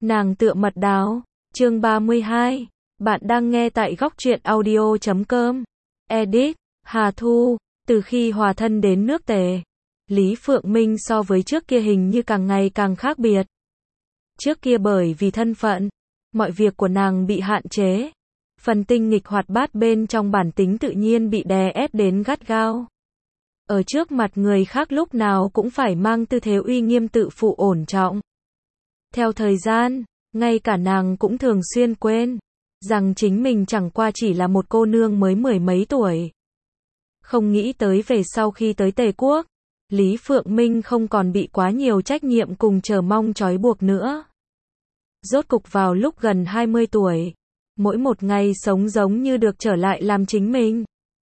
Nàng tựa mật đào, chương 32. Bạn đang nghe tại góc truyện audio.com. Edit, Hà Thu. Từ khi hòa thân đến nước Tề, Lý Phượng Minh so với trước kia hình như càng ngày càng khác biệt. Trước kia bởi vì thân phận, mọi việc của nàng bị hạn chế. Phần tinh nghịch hoạt bát bên trong bản tính tự nhiên bị đè ép đến gắt gao. Ở trước mặt người khác lúc nào cũng phải mang tư thế uy nghiêm tự phụ ổn trọng. Theo thời gian, ngay cả nàng cũng thường xuyên quên rằng chính mình chẳng qua chỉ là một cô nương mới mười mấy tuổi. Không nghĩ tới về sau khi tới Tề Quốc, Lý Phượng Minh không còn bị quá nhiều trách nhiệm cùng chờ mong trói buộc nữa. Rốt cục vào lúc gần 20 tuổi, mỗi một ngày sống giống như được trở lại làm chính mình.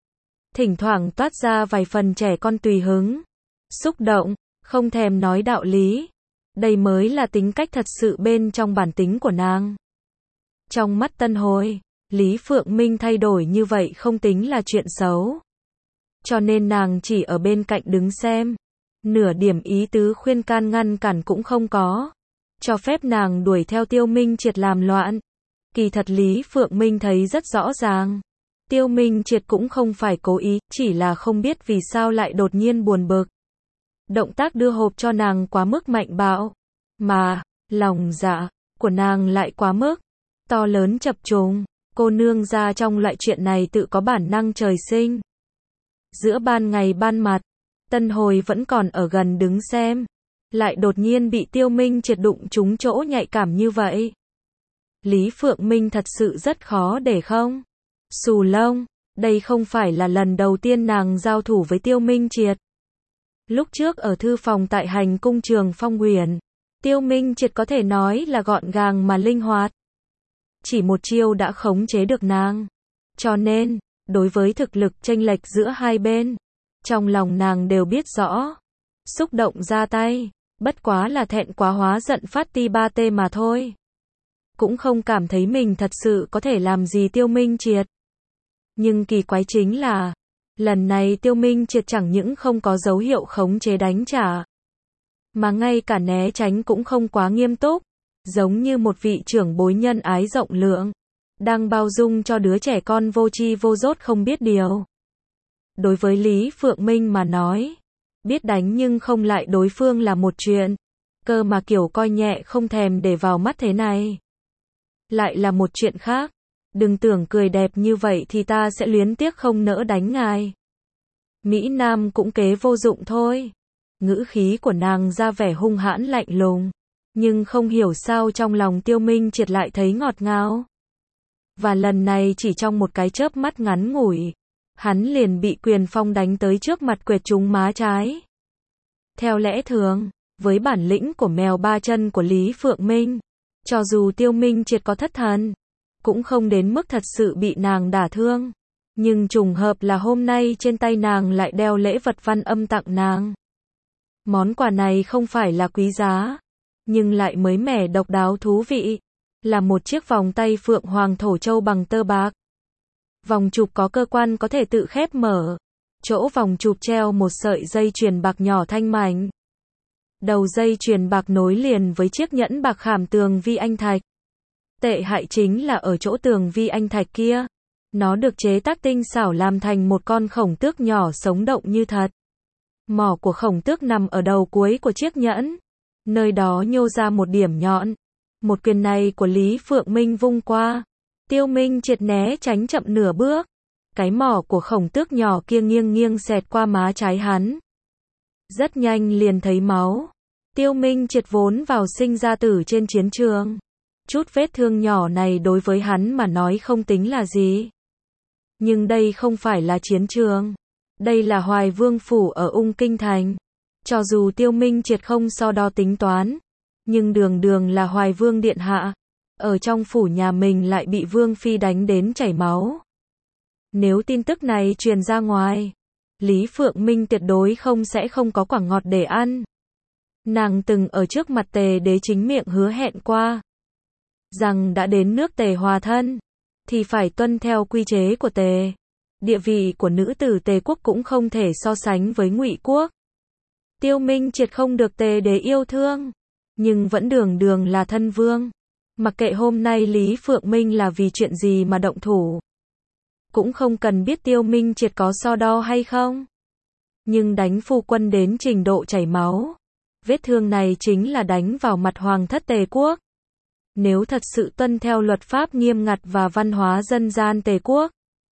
Thỉnh thoảng toát ra vài phần trẻ con tùy hứng, xúc động, không thèm nói đạo lý. Đây mới là tính cách thật sự bên trong bản tính của nàng. Trong mắt Tân Hồi, Lý Phượng Minh thay đổi như vậy không tính là chuyện xấu. Cho nên nàng chỉ ở bên cạnh đứng xem. Nửa điểm ý tứ khuyên can ngăn cản cũng không có. Cho phép nàng đuổi theo Tiêu Minh Triệt làm loạn. Kỳ thật Lý Phượng Minh thấy rất rõ ràng. Tiêu Minh Triệt cũng không phải cố ý, chỉ là không biết vì sao lại đột nhiên buồn bực. Động tác đưa hộp cho nàng quá mức mạnh bạo, mà lòng dạ của nàng lại quá mức to lớn chập trùng. Cô nương ra trong loại chuyện này tự có bản năng trời sinh. Giữa ban ngày ban mặt, Tân Hồi vẫn còn ở gần đứng xem, lại đột nhiên bị Tiêu Minh Triệt đụng trúng chỗ nhạy cảm như vậy. Lý Phượng Minh thật sự rất khó để không xù lông. Đây không phải là lần đầu tiên nàng giao thủ với Tiêu Minh Triệt. Lúc trước ở thư phòng tại hành cung Trường Phong Huyền, Tiêu Minh Triệt có thể nói là gọn gàng mà linh hoạt. Chỉ một chiêu đã khống chế được nàng. Cho nên, đối với thực lực chênh lệch giữa hai bên, trong lòng nàng đều biết rõ. Xúc động ra tay, bất quá là thẹn quá hóa giận phát ti ba tê mà thôi. Cũng không cảm thấy mình thật sự có thể làm gì Tiêu Minh Triệt. Nhưng kỳ quái chính là, lần này Tiêu Minh Triệt chẳng những không có dấu hiệu khống chế đánh trả, mà ngay cả né tránh cũng không quá nghiêm túc, giống như một vị trưởng bối nhân ái rộng lượng, đang bao dung cho đứa trẻ con vô tri vô dốt không biết điều. Đối với Lý Phượng Minh mà nói, biết đánh nhưng không lại đối phương là một chuyện, cơ mà kiểu coi nhẹ không thèm để vào mắt thế này lại là một chuyện khác. Đừng tưởng cười đẹp như vậy thì ta sẽ luyến tiếc không nỡ đánh ngài. Mỹ Nam cũng kế vô dụng thôi. Ngữ khí của nàng ra vẻ hung hãn lạnh lùng, nhưng không hiểu sao trong lòng Tiêu Minh Triệt lại thấy ngọt ngào. Và lần này chỉ trong một cái chớp mắt ngắn ngủi, hắn liền bị quyền phong đánh tới trước mặt quệt trúng má trái. Theo lẽ thường, với bản lĩnh của mèo ba chân của Lý Phượng Minh, cho dù Tiêu Minh Triệt có thất thần, cũng không đến mức thật sự bị nàng đả thương. Nhưng trùng hợp là hôm nay trên tay nàng lại đeo lễ vật Văn Âm tặng nàng. Món quà này không phải là quý giá, nhưng lại mới mẻ độc đáo thú vị. Là một chiếc vòng tay Phượng Hoàng Thổ Châu bằng tơ bạc. Vòng chụp có cơ quan có thể tự khép mở. Chỗ vòng chụp treo một sợi dây chuyền bạc nhỏ thanh mảnh. Đầu dây chuyền bạc nối liền với chiếc nhẫn bạc khảm tường vi anh thạch. Tệ hại chính là ở chỗ tường vi anh thạch kia, nó được chế tác tinh xảo làm thành một con khổng tước nhỏ sống động như thật. Mỏ của khổng tước nằm ở đầu cuối của chiếc nhẫn, nơi đó nhô ra một điểm nhọn. Một quyền này của Lý Phượng Minh vung qua, Tiêu Minh Triệt né tránh chậm nửa bước. Cái mỏ của khổng tước nhỏ kia nghiêng nghiêng xẹt qua má trái hắn. Rất nhanh liền thấy máu. Tiêu Minh Triệt vốn vào sinh ra tử trên chiến trường. Chút vết thương nhỏ này đối với hắn mà nói không tính là gì. Nhưng đây không phải là chiến trường. Đây là Hoài Vương Phủ ở Ung Kinh Thành. Cho dù Tiêu Minh Triệt không so đo tính toán, nhưng đường đường là Hoài Vương Điện Hạ. Ở trong phủ nhà mình lại bị Vương Phi đánh đến chảy máu. Nếu tin tức này truyền ra ngoài, Lý Phượng Minh tuyệt đối sẽ không có quả ngọt để ăn. Nàng từng ở trước mặt Tề Đế chính miệng hứa hẹn qua, rằng đã đến nước Tề hòa thân, thì phải tuân theo quy chế của Tề. Địa vị của nữ tử Tề quốc cũng không thể so sánh với Ngụy quốc. Tiêu Minh Triệt không được Tề Đế yêu thương, nhưng vẫn đường đường là thân vương. Mặc kệ hôm nay Lý Phượng Minh là vì chuyện gì mà động thủ. Cũng không cần biết Tiêu Minh Triệt có so đo hay không. Nhưng đánh phu quân đến trình độ chảy máu. Vết thương này chính là đánh vào mặt hoàng thất Tề quốc. Nếu thật sự tuân theo luật pháp nghiêm ngặt và văn hóa dân gian Tề quốc,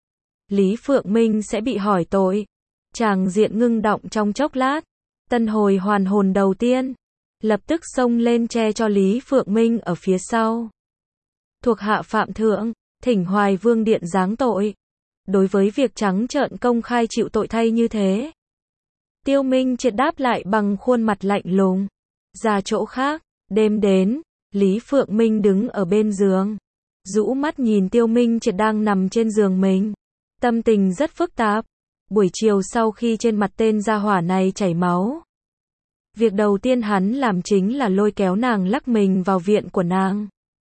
Lý Phượng Minh sẽ bị hỏi tội. Tràng diện ngưng động trong chốc lát. Tân Hồi hoàn hồn đầu tiên, lập tức xông lên che cho Lý Phượng Minh ở phía sau. Thuộc hạ phạm thượng, thỉnh Hoài Vương điện giáng tội. Đối với việc trắng trợn công khai chịu tội thay như thế, Tiêu Minh Triệt đáp lại bằng khuôn mặt lạnh lùng. Ra chỗ khác, đêm đến, Lý Phượng Minh đứng ở bên giường, rũ mắt nhìn Tiêu Minh Triệt đang nằm trên giường mình. Tâm tình rất phức tạp. Buổi chiều sau khi trên mặt tên gia hỏa này chảy máu, việc đầu tiên hắn làm chính là lôi kéo nàng lắc mình vào viện của nàng.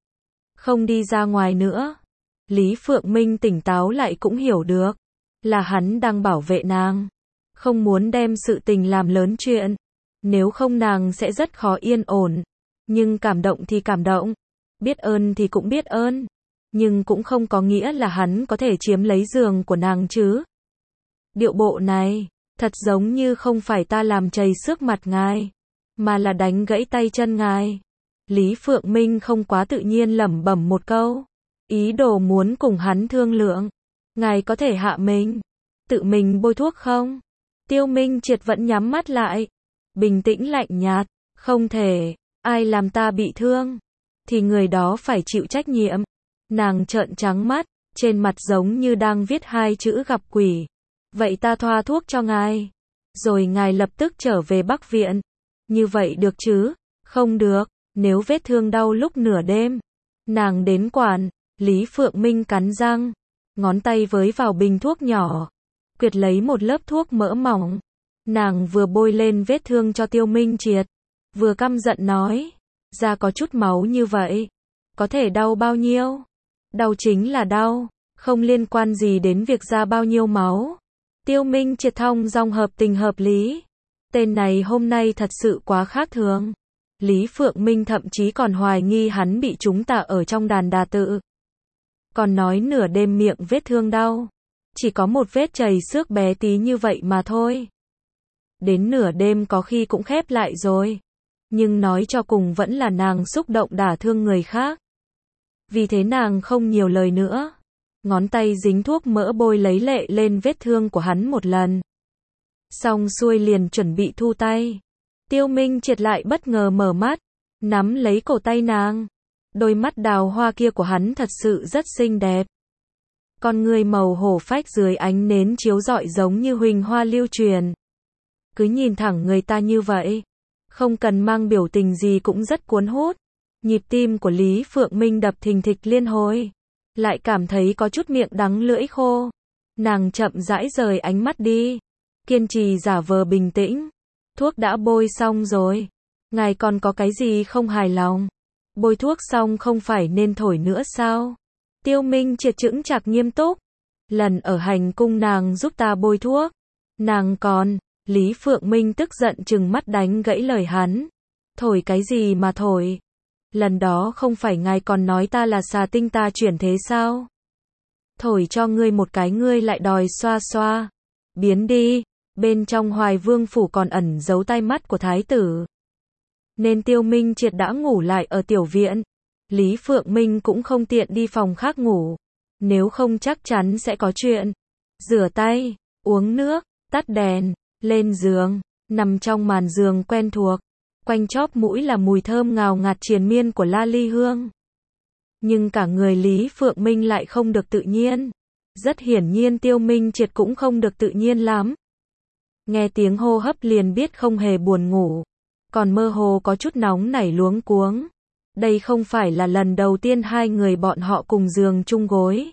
Không đi ra ngoài nữa. Lý Phượng Minh tỉnh táo lại cũng hiểu được, là hắn đang bảo vệ nàng. Không muốn đem sự tình làm lớn chuyện. Nếu không nàng sẽ rất khó yên ổn. Nhưng cảm động thì cảm động. Biết ơn thì cũng biết ơn. Nhưng cũng không có nghĩa là hắn có thể chiếm lấy giường của nàng chứ. Điệu bộ này, thật giống như không phải ta làm chảy xước mặt ngài, mà là đánh gãy tay chân ngài. Lý Phượng Minh không quá tự nhiên lẩm bẩm một câu. Ý đồ muốn cùng hắn thương lượng. Ngài có thể hạ mình, tự mình bôi thuốc không? Tiêu Minh Triệt vẫn nhắm mắt lại. Bình tĩnh lạnh nhạt. Không thể, ai làm ta bị thương, thì người đó phải chịu trách nhiệm. Nàng trợn trắng mắt, trên mặt giống như đang viết hai chữ gặp quỷ. Vậy ta thoa thuốc cho ngài, rồi ngài lập tức trở về Bắc Viện. Như vậy được chứ? Không được, nếu vết thương đau lúc nửa đêm, nàng đến quản. Lý Phượng Minh cắn răng, ngón tay với vào bình thuốc nhỏ, quyệt lấy một lớp thuốc mỡ mỏng. Nàng vừa bôi lên vết thương cho Tiêu Minh Triệt, vừa căm giận nói, da có chút máu như vậy, có thể đau bao nhiêu? Đau chính là đau, không liên quan gì đến việc ra bao nhiêu máu. Tiêu Minh Triệt thong dong hợp tình hợp lý. Tên này hôm nay thật sự quá khác thường. Lý Phượng Minh thậm chí còn hoài nghi hắn bị chúng ta ở trong đàn đà tự. Còn nói nửa đêm miệng vết thương đau. Chỉ có một vết chảy xước bé tí như vậy mà thôi. Đến nửa đêm có khi cũng khép lại rồi. Nhưng nói cho cùng vẫn là nàng xúc động đả thương người khác. Vì thế nàng không nhiều lời nữa. Ngón tay dính thuốc mỡ bôi lấy lệ lên vết thương của hắn một lần. Xong xuôi liền chuẩn bị thu tay. Tiêu Minh Triệt lại bất ngờ mở mắt, nắm lấy cổ tay nàng. Đôi mắt đào hoa kia của hắn thật sự rất xinh đẹp. Con người màu hổ phách dưới ánh nến chiếu rọi giống như huỳnh hoa lưu truyền. Cứ nhìn thẳng người ta như vậy, không cần mang biểu tình gì cũng rất cuốn hút. Nhịp tim của Lý Phượng Minh đập thình thịch liên hồi. Lại cảm thấy có chút miệng đắng lưỡi khô. Nàng chậm rãi rời ánh mắt đi, kiên trì giả vờ bình tĩnh. Thuốc đã bôi xong rồi, ngài còn có cái gì không hài lòng? Bôi thuốc xong không phải nên thổi nữa sao? Tiêu Minh Triệt chững chạc nghiêm túc. Lần ở hành cung nàng giúp ta bôi thuốc, nàng còn. Lý Phượng Minh tức giận trừng mắt đánh gãy lời hắn. Thổi cái gì mà thổi? Lần đó không phải ngài còn nói ta là xà tinh ta chuyển thế sao? Thổi cho ngươi một cái ngươi lại đòi xoa xoa. Biến đi. Bên trong Hoài Vương phủ còn ẩn giấu tai mắt của thái tử. Nên Tiêu Minh Triệt đã ngủ lại ở tiểu viện. Lý Phượng Minh cũng không tiện đi phòng khác ngủ. Nếu không chắc chắn sẽ có chuyện. Rửa tay, uống nước, tắt đèn, lên giường, nằm trong màn giường quen thuộc. Quanh chóp mũi là mùi thơm ngào ngạt triền miên của la ly hương. Nhưng cả người Lý Phượng Minh lại không được tự nhiên. Rất hiển nhiên Tiêu Minh Triệt cũng không được tự nhiên lắm. Nghe tiếng hô hấp liền biết không hề buồn ngủ. Còn mơ hồ có chút nóng nảy luống cuống. Đây không phải là lần đầu tiên hai người bọn họ cùng giường chung gối.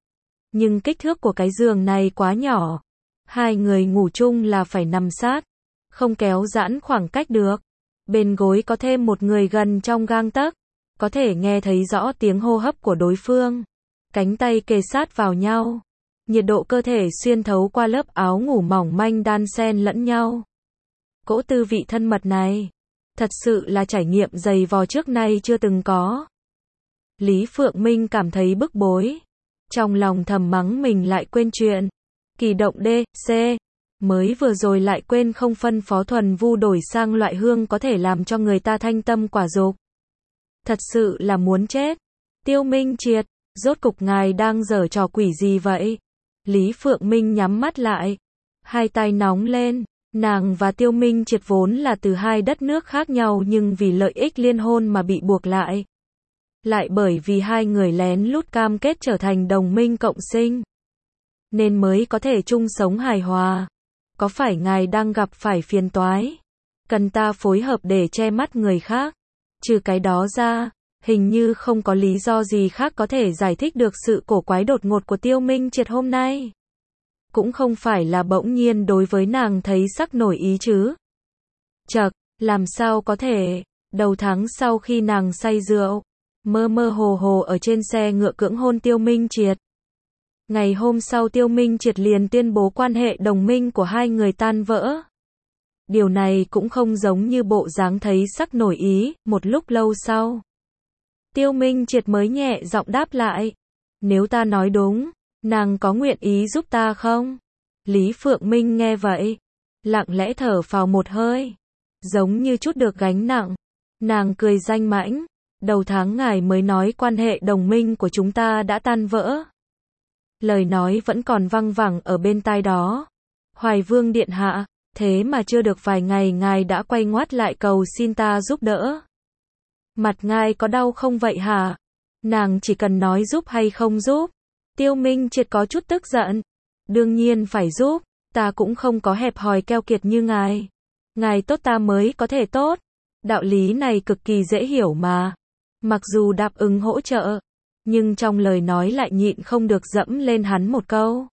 Nhưng kích thước của cái giường này quá nhỏ. Hai người ngủ chung là phải nằm sát. Không kéo giãn khoảng cách được. Bên gối có thêm một người gần trong gang tấc. Có thể nghe thấy rõ tiếng hô hấp của đối phương. Cánh tay kề sát vào nhau. Nhiệt độ cơ thể xuyên thấu qua lớp áo ngủ mỏng manh đan xen lẫn nhau. Cỗ tư vị thân mật này, thật sự là trải nghiệm dày vò trước nay chưa từng có. Lý Phượng Minh cảm thấy bức bối. Trong lòng thầm mắng mình lại quên chuyện. Kỳ động D, C. Mới vừa rồi lại quên không phân phó Thuần Vu đổi sang loại hương có thể làm cho người ta thanh tâm quả dục. Thật sự là muốn chết. Tiêu Minh Triệt, rốt cục ngài đang giở trò quỷ gì vậy? Lý Phượng Minh nhắm mắt lại. Hai tay nóng lên. Nàng và Tiêu Minh Triệt vốn là từ hai đất nước khác nhau nhưng vì lợi ích liên hôn mà bị buộc lại. Lại bởi vì hai người lén lút cam kết trở thành đồng minh cộng sinh. Nên mới có thể chung sống hài hòa. Có phải ngài đang gặp phải phiền toái? Cần ta phối hợp để che mắt người khác? Trừ cái đó ra, hình như không có lý do gì khác có thể giải thích được sự cổ quái đột ngột của Tiêu Minh Triệt hôm nay. Cũng không phải là bỗng nhiên đối với nàng thấy sắc nổi ý chứ. Chậc, làm sao có thể, đầu tháng sau khi nàng say rượu, mơ mơ hồ hồ ở trên xe ngựa cưỡng hôn Tiêu Minh Triệt. Ngày hôm sau Tiêu Minh Triệt liền tuyên bố quan hệ đồng minh của hai người tan vỡ. Điều này cũng không giống như bộ dáng thấy sắc nổi ý, một lúc lâu sau. Tiêu Minh Triệt mới nhẹ giọng đáp lại. Nếu ta nói đúng, nàng có nguyện ý giúp ta không? Lý Phượng Minh nghe vậy, lặng lẽ thở phào một hơi, giống như chút được gánh nặng. Nàng cười danh mãnh, đầu tháng ngài mới nói quan hệ đồng minh của chúng ta đã tan vỡ. Lời nói vẫn còn văng vẳng ở bên tai đó. Hoài Vương điện hạ, thế mà chưa được vài ngày ngài đã quay ngoắt lại cầu xin ta giúp đỡ. Mặt ngài có đau không vậy hả? Nàng chỉ cần nói giúp hay không giúp. Tiêu Minh Triệt có chút tức giận. Đương nhiên phải giúp, ta cũng không có hẹp hòi keo kiệt như ngài. Ngài tốt ta mới có thể tốt. Đạo lý này cực kỳ dễ hiểu mà. Mặc dù đáp ứng hỗ trợ, nhưng trong lời nói lại nhịn không được dẫm lên hắn một câu.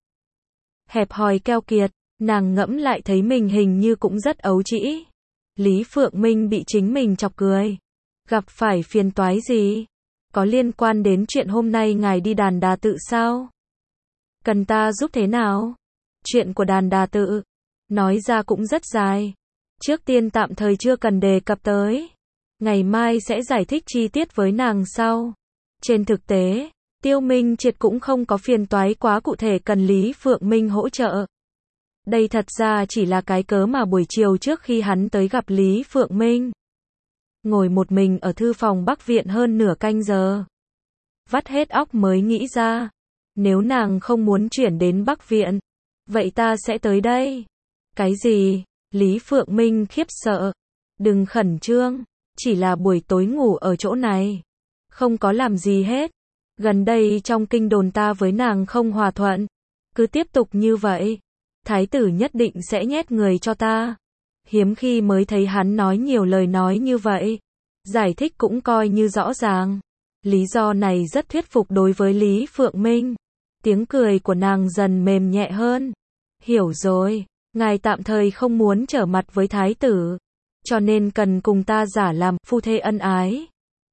Hẹp hòi keo kiệt, nàng ngẫm lại thấy mình hình như cũng rất ấu trĩ. Lý Phượng Minh bị chính mình chọc cười. Gặp phải phiền toái gì? Có liên quan đến chuyện hôm nay ngài đi Đàn Đà Tự sao? Cần ta giúp thế nào? Chuyện của Đàn Đà Tự, nói ra cũng rất dài. Trước tiên tạm thời chưa cần đề cập tới. Ngày mai sẽ giải thích chi tiết với nàng sau. Trên thực tế, Tiêu Minh Triệt cũng không có phiền toái quá cụ thể cần Lý Phượng Minh hỗ trợ. Đây thật ra chỉ là cái cớ mà buổi chiều trước khi hắn tới gặp Lý Phượng Minh, ngồi một mình ở thư phòng Bắc Viện hơn nửa canh giờ. Vắt hết óc mới nghĩ ra, nếu nàng không muốn chuyển đến Bắc Viện, vậy ta sẽ tới đây. Cái gì? Lý Phượng Minh khiếp sợ. Đừng khẩn trương, chỉ là buổi tối ngủ ở chỗ này. Không có làm gì hết. Gần đây trong kinh đồn ta với nàng không hòa thuận. Cứ tiếp tục như vậy, thái tử nhất định sẽ nhét người cho ta. Hiếm khi mới thấy hắn nói nhiều lời nói như vậy. Giải thích cũng coi như rõ ràng. Lý do này rất thuyết phục đối với Lý Phượng Minh. Tiếng cười của nàng dần mềm nhẹ hơn. Hiểu rồi, ngài tạm thời không muốn trở mặt với thái tử, cho nên cần cùng ta giả làm phu thê ân ái.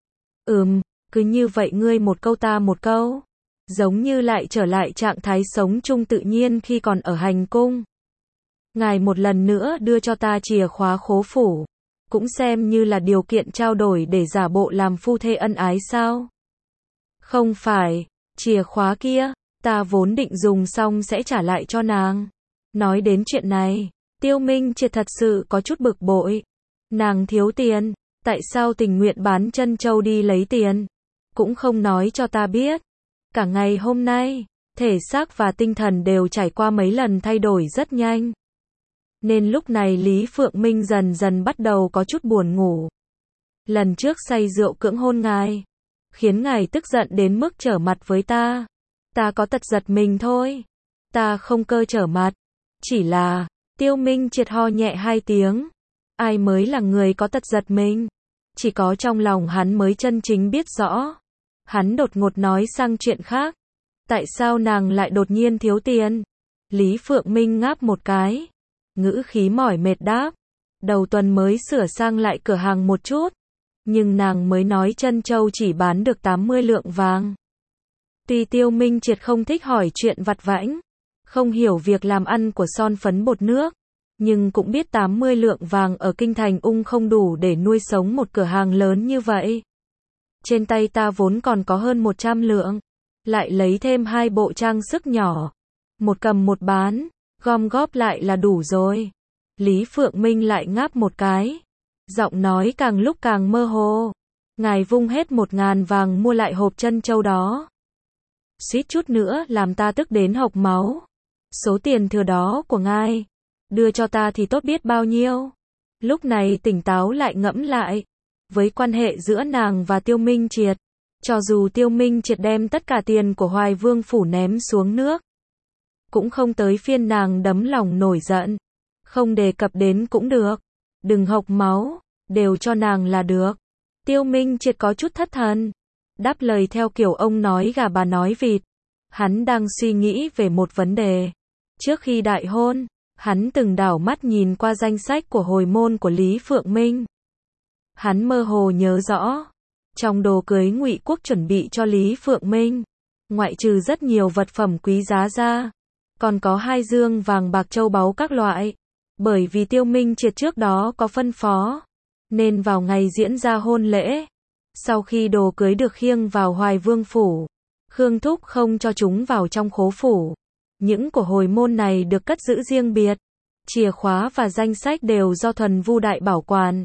Cứ như vậy ngươi một câu ta một câu. Giống như lại trở lại trạng thái sống chung tự nhiên khi còn ở hành cung. Ngài một lần nữa đưa cho ta chìa khóa khố phủ, cũng xem như là điều kiện trao đổi để giả bộ làm phu thê ân ái sao? Không phải, chìa khóa kia, ta vốn định dùng xong sẽ trả lại cho nàng. Nói đến chuyện này, Tiêu Minh Triệt thật sự có chút bực bội. Nàng thiếu tiền, tại sao tình nguyện bán chân châu đi lấy tiền? Cũng không nói cho ta biết. Cả ngày hôm nay, thể xác và tinh thần đều trải qua mấy lần thay đổi rất nhanh. Nên lúc này Lý Phượng Minh dần dần bắt đầu có chút buồn ngủ. Lần trước say rượu cưỡng hôn ngài, khiến ngài tức giận đến mức trở mặt với ta. Ta có tật giật mình thôi. Ta không cơ trở mặt. Chỉ là, Tiêu Minh Triệt ho nhẹ hai tiếng. Ai mới là người có tật giật mình? Chỉ có trong lòng hắn mới chân chính biết rõ. Hắn đột ngột nói sang chuyện khác. Tại sao nàng lại đột nhiên thiếu tiền? Lý Phượng Minh ngáp một cái. Ngữ khí mỏi mệt đáp. Đầu tuần mới sửa sang lại cửa hàng một chút. Nhưng nàng mới nói chân châu chỉ bán được 80 lượng vàng. Tuy Tiêu Minh Triệt không thích hỏi chuyện vặt vãnh, không hiểu việc làm ăn của son phấn bột nước, nhưng cũng biết 80 lượng vàng ở kinh thành ung không đủ để nuôi sống một cửa hàng lớn như vậy. trên tay ta vốn còn có hơn 100 lượng, lại lấy thêm 2 bộ trang sức nhỏ, một cầm một bán, gom góp lại là đủ rồi. Lý Phượng Minh lại ngáp một cái, giọng nói càng lúc càng mơ hồ. Ngài vung hết 1.000 vàng mua lại hộp trân châu đó. Suýt chút nữa làm ta tức đến hộc máu. Số tiền thừa đó của ngài, đưa cho ta thì tốt biết bao nhiêu. Lúc này tỉnh táo lại ngẫm lại, với quan hệ giữa nàng và Tiêu Minh Triệt, cho dù Tiêu Minh Triệt đem tất cả tiền của Hoài Vương phủ ném xuống nước, cũng không tới phiên nàng đấm lòng nổi giận. Không đề cập đến cũng được, đừng hộc máu, đều cho nàng là được. Tiêu Minh Triệt có chút thất thần, đáp lời theo kiểu ông nói gà bà nói vịt. Hắn đang suy nghĩ về một vấn đề. Trước khi đại hôn, hắn từng đảo mắt nhìn qua danh sách của hồi môn của Lý Phượng Minh. Hắn mơ hồ nhớ rõ, trong đồ cưới Ngụy Quốc chuẩn bị cho Lý Phượng Minh, ngoại trừ rất nhiều vật phẩm quý giá ra, còn có 2 dương vàng bạc châu báu các loại. Bởi vì Tiêu Minh Triệt trước đó có phân phó, nên vào ngày diễn ra hôn lễ, sau khi đồ cưới được khiêng vào Hoài Vương phủ, Khương Thúc không cho chúng vào trong khố phủ. Những của hồi môn này được cất giữ riêng biệt, chìa khóa và danh sách đều do Thuần Vu Đại bảo quản,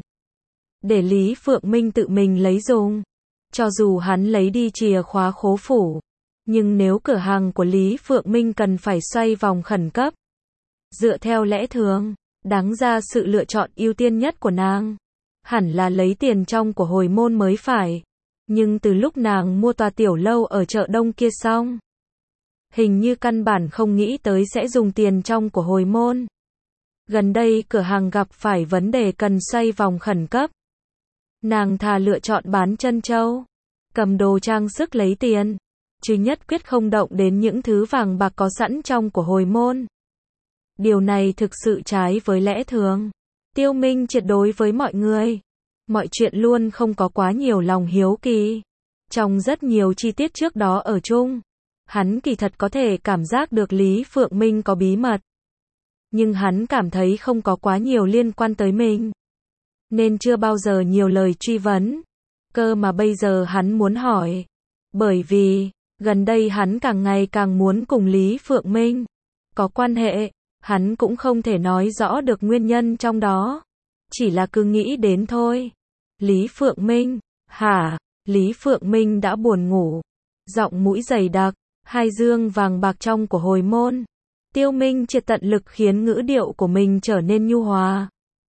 để Lý Phượng Minh tự mình lấy dùng. Cho dù hắn lấy đi chìa khóa khố phủ, nhưng nếu cửa hàng của Lý Phượng Minh cần phải xoay vòng khẩn cấp, dựa theo lẽ thường, đáng ra sự lựa chọn ưu tiên nhất của nàng hẳn là lấy tiền trong của hồi môn mới phải. Nhưng từ lúc nàng mua tòa tiểu lâu ở chợ Đông kia xong, hình như căn bản không nghĩ tới sẽ dùng tiền trong của hồi môn. Gần đây cửa hàng gặp phải vấn đề cần xoay vòng khẩn cấp, nàng thà lựa chọn bán trân châu, cầm đồ trang sức lấy tiền, chứ nhất quyết không động đến những thứ vàng bạc có sẵn trong của hồi môn. Điều này thực sự trái với lẽ thường. Tiêu Minh Triệt đối với mọi người, mọi chuyện luôn không có quá nhiều lòng hiếu kỳ. Trong rất nhiều chi tiết trước đó ở chung, hắn kỳ thật có thể cảm giác được Lý Phượng Minh có bí mật. Nhưng hắn cảm thấy không có quá nhiều liên quan tới mình, nên chưa bao giờ nhiều lời truy vấn. Cơ mà bây giờ hắn muốn hỏi, bởi vì gần đây hắn càng ngày càng muốn cùng Lý Phượng Minh có quan hệ. Hắn cũng không thể nói rõ được nguyên nhân trong đó, chỉ là cứ nghĩ đến thôi. Lý Phượng Minh, hả? Lý Phượng Minh đã buồn ngủ, giọng mũi dày đặc, 2 dương vàng bạc trong của hồi môn. Tiêu Minh Triệt tận lực khiến ngữ điệu của mình trở nên nhu hòa.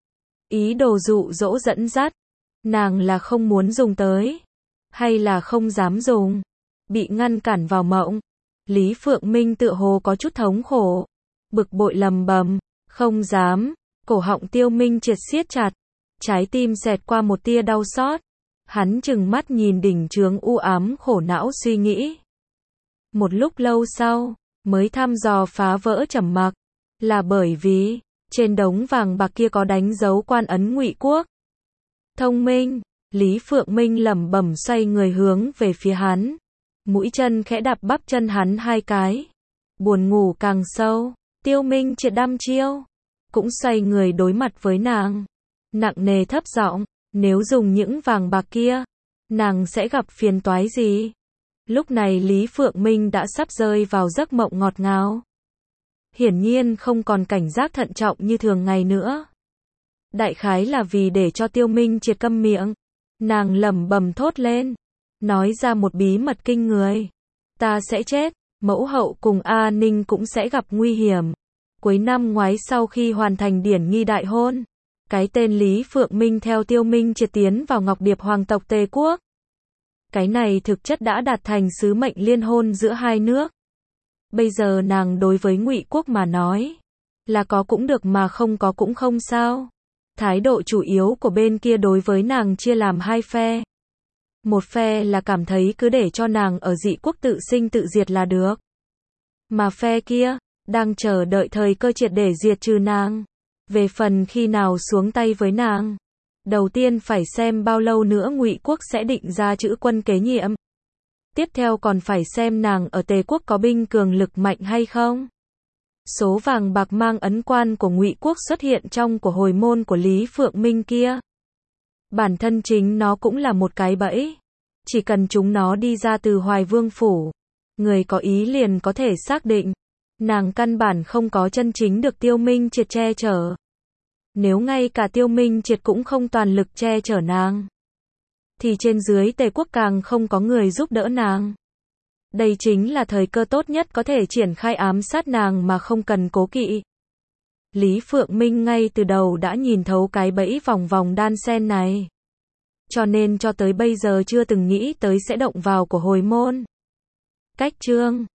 Ý đồ dụ dỗ dẫn dắt, nàng là không muốn dùng tới, hay là không dám dùng, bị ngăn cản vào mộng. Lý Phượng Minh tựa hồ có chút thống khổ, bực bội lầm bầm, không dám. Cổ họng Tiêu Minh Triệt siết chặt, trái tim xẹt qua một tia đau xót. Hắn trừng mắt nhìn đỉnh chướng u ám khổ não suy nghĩ. Một lúc lâu sau, mới thăm dò phá vỡ trầm mặc, là bởi vì trên đống vàng bạc kia có đánh dấu quan ấn Ngụy Quốc. Thông minh, Lý Phượng Minh lẩm bẩm xoay người hướng về phía hắn, mũi chân khẽ đạp bắp chân hắn 2 cái. Buồn ngủ càng sâu, Tiêu Minh Triệt đăm chiêu, cũng xoay người đối mặt với nàng, nặng nề thấp giọng, nếu dùng những vàng bạc kia, nàng sẽ gặp phiền toái gì? Lúc này Lý Phượng Minh đã sắp rơi vào giấc mộng ngọt ngào, hiển nhiên không còn cảnh giác thận trọng như thường ngày nữa. Đại khái là vì để cho Tiêu Minh Triệt câm miệng, nàng lẩm bẩm thốt lên, nói ra một bí mật kinh người. Ta sẽ chết, mẫu hậu cùng A Ninh cũng sẽ gặp nguy hiểm. Cuối năm ngoái sau khi hoàn thành điển nghi đại hôn, cái tên Lý Phượng Minh theo Tiêu Minh Triệt tiến vào Ngọc Điệp hoàng tộc Tề Quốc. Cái này thực chất đã đạt thành sứ mệnh liên hôn giữa hai nước. Bây giờ nàng đối với Ngụy Quốc mà nói, là có cũng được mà không có cũng không sao. Thái độ chủ yếu của bên kia đối với nàng chia làm 2 phe. Một phe là cảm thấy cứ để cho nàng ở Dị Quốc tự sinh tự diệt là được. Mà phe kia, đang chờ đợi thời cơ triệt để diệt trừ nàng. Về phần khi nào xuống tay với nàng, đầu tiên phải xem bao lâu nữa Ngụy Quốc sẽ định ra chữ quân kế nhiệm. Tiếp theo còn phải xem nàng ở Tề Quốc có binh cường lực mạnh hay không. Số vàng bạc mang ấn quan của Ngụy Quốc xuất hiện trong của hồi môn của Lý Phượng Minh kia, bản thân chính nó cũng là một cái bẫy. Chỉ cần chúng nó đi ra từ Hoài Vương phủ, người có ý liền có thể xác định, nàng căn bản không có chân chính được Tiêu Minh Triệt che chở. Nếu ngay cả Tiêu Minh Triệt cũng không toàn lực che chở nàng, thì trên dưới Tề quốc càng không có người giúp đỡ nàng. Đây chính là thời cơ tốt nhất có thể triển khai ám sát nàng mà không cần cố kỵ. Lý Phượng Minh ngay từ đầu đã nhìn thấu cái bẫy vòng vòng đan sen này. Cho nên cho tới bây giờ chưa từng nghĩ tới sẽ động vào của hồi môn. Cách chương